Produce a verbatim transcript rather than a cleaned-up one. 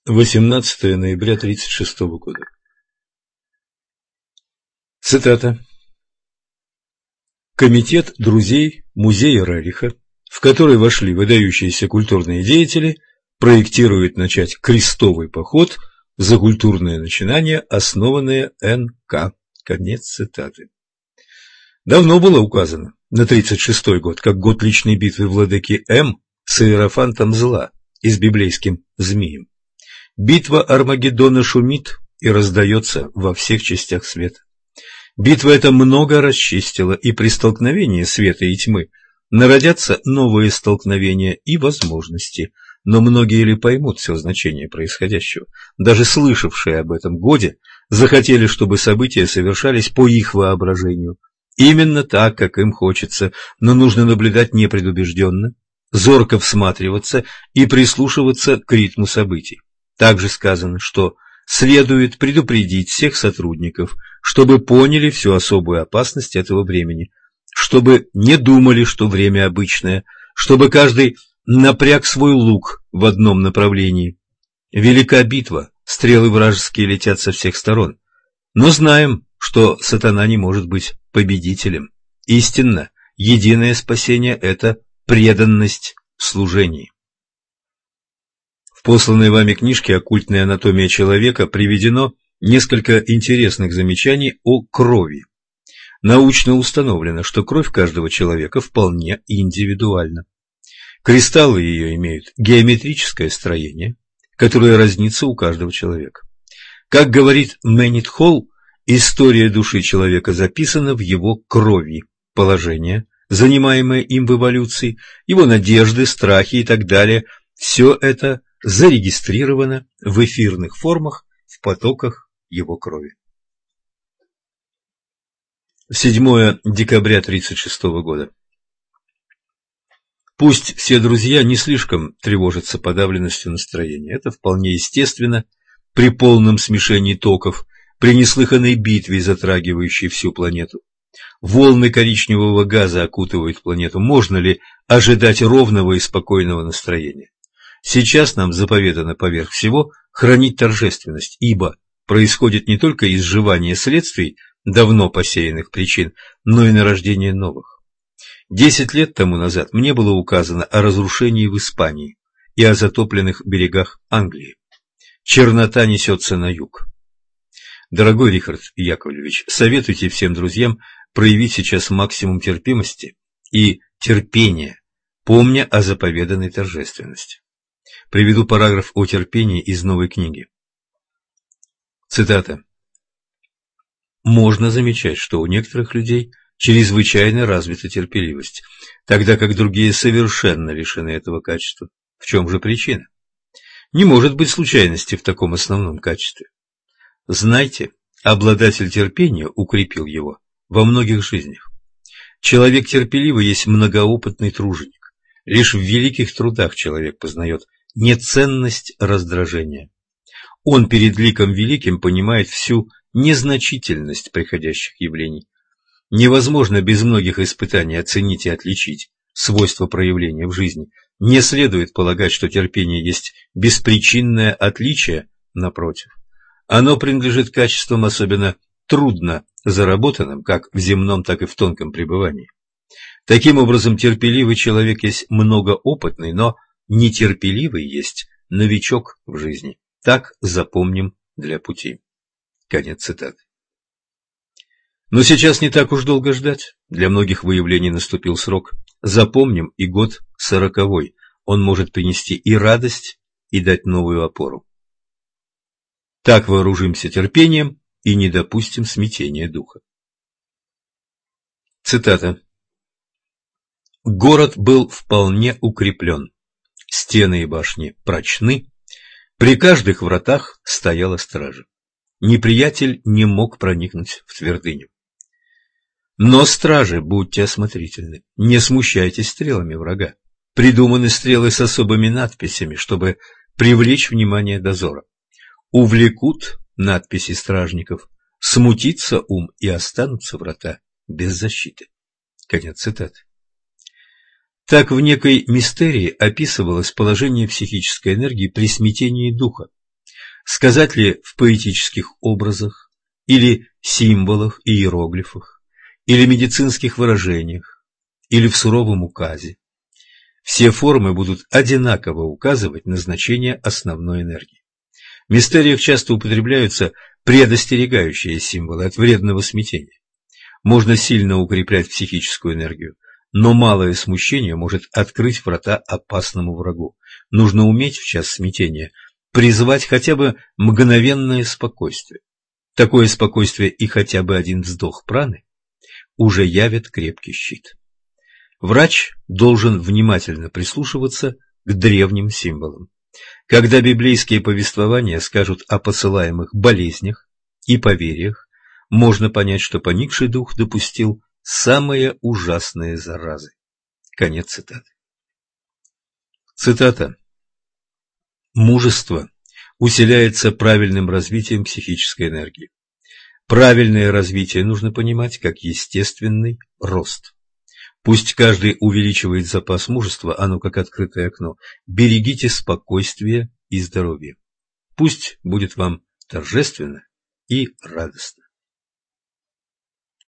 восемнадцатое ноября тридцать шестого года. Цитата. Комитет друзей музея Рериха, в который вошли выдающиеся культурные деятели, проектирует начать крестовый поход за культурное начинание, основанное эн ка. Конец цитаты. Давно было указано на тридцать шестой год, как год личной битвы владыки М с иерофантом зла и с библейским змеем. Битва Армагеддона шумит и раздается во всех частях света. Битва эта много расчистила, и при столкновении света и тьмы народятся новые столкновения и возможности, но многие ли поймут все значение происходящего? Даже слышавшие об этом годе захотели, чтобы события совершались по их воображению, именно так, как им хочется, но нужно наблюдать непредубежденно, зорко всматриваться и прислушиваться к ритму событий. Также сказано, что следует предупредить всех сотрудников, чтобы поняли всю особую опасность этого времени, чтобы не думали, что время обычное, чтобы каждый напряг свой лук в одном направлении. Велика битва, стрелы вражеские летят со всех сторон, но знаем, что сатана не может быть победителем. Истинно, единое спасение – это преданность в служении. В посланной вами книжке «Оккультная анатомия человека» приведено несколько интересных замечаний о крови. Научно установлено, что кровь каждого человека вполне индивидуальна. Кристаллы ее имеют геометрическое строение, которое разнится у каждого человека. Как говорит Мэннит Холл, история души человека записана в его крови, положение, занимаемое им в эволюции, его надежды, страхи и так далее. Все это зарегистрировано в эфирных формах в потоках его крови. седьмое декабря тридцать шестого года. Пусть все друзья не слишком тревожатся подавленностью настроения. Это вполне естественно при полном смешении токов, при неслыханной битве, затрагивающей всю планету. Волны коричневого газа окутывают планету. Можно ли ожидать ровного и спокойного настроения? Сейчас нам заповедано поверх всего хранить торжественность, ибо происходит не только изживание следствий давно посеянных причин, но и нарождение новых. Десять лет тому назад мне было указано о разрушении в Испании и о затопленных берегах Англии. Чернота несется на юг. Дорогой Рихард Яковлевич, советуйте всем друзьям проявить сейчас максимум терпимости и терпения, помня о заповеданной торжественности. Приведу параграф о терпении из новой книги. Цитата. Можно замечать, что у некоторых людей чрезвычайно развита терпеливость, тогда как другие совершенно лишены этого качества. В чем же причина? Не может быть случайности в таком основном качестве. Знайте, обладатель терпения укрепил его во многих жизнях. Человек терпеливый есть многоопытный труженик. Лишь в великих трудах человек познает неценность раздражения. Он перед ликом великим понимает всю незначительность приходящих явлений. Невозможно без многих испытаний оценить и отличить свойства проявления в жизни. Не следует полагать, что терпение есть беспричинное отличие, напротив. Оно принадлежит качествам особенно трудно заработанным, как в земном, так и в тонком пребывании. Таким образом, терпеливый человек есть многоопытный, но нетерпеливый есть новичок в жизни. Так запомним для пути. Конец цитаты. Но сейчас не так уж долго ждать. Для многих выявлений наступил срок. Запомним и год сороковой. Он может принести и радость, и дать новую опору. Так вооружимся терпением и не допустим смятения духа. Цитата. Город был вполне укреплен. Стены и башни прочны. При каждых вратах стояла стража. Неприятель не мог проникнуть в твердыню. Но, стражи, будьте осмотрительны, не смущайтесь стрелами врага. Придуманы стрелы с особыми надписями, чтобы привлечь внимание дозора. Увлекут надписи стражников, смутится ум и останутся врата без защиты. Конец цитаты. Так в некой мистерии описывалось положение психической энергии при смятении духа, Сказать ли в поэтических образах, или символах и иероглифах, или медицинских выражениях, или в суровом указе. Все формы будут одинаково указывать на значение основной энергии. В мистериях часто употребляются предостерегающие символы от вредного смятения. Можно сильно укреплять психическую энергию, но малое смущение может открыть врата опасному врагу. Нужно уметь в час смятения призвать хотя бы мгновенное спокойствие. Такое спокойствие и хотя бы один вздох праны уже явят крепкий щит. Врач должен внимательно прислушиваться к древним символам. Когда библейские повествования скажут о посылаемых болезнях и поверьях, можно понять, что поникший дух допустил самые ужасные заразы. Конец цитаты. Цитата. Мужество усиляется правильным развитием психической энергии. Правильное развитие нужно понимать как естественный рост. Пусть каждый увеличивает запас мужества, оно как открытое окно. Берегите спокойствие и здоровье. Пусть будет вам торжественно и радостно.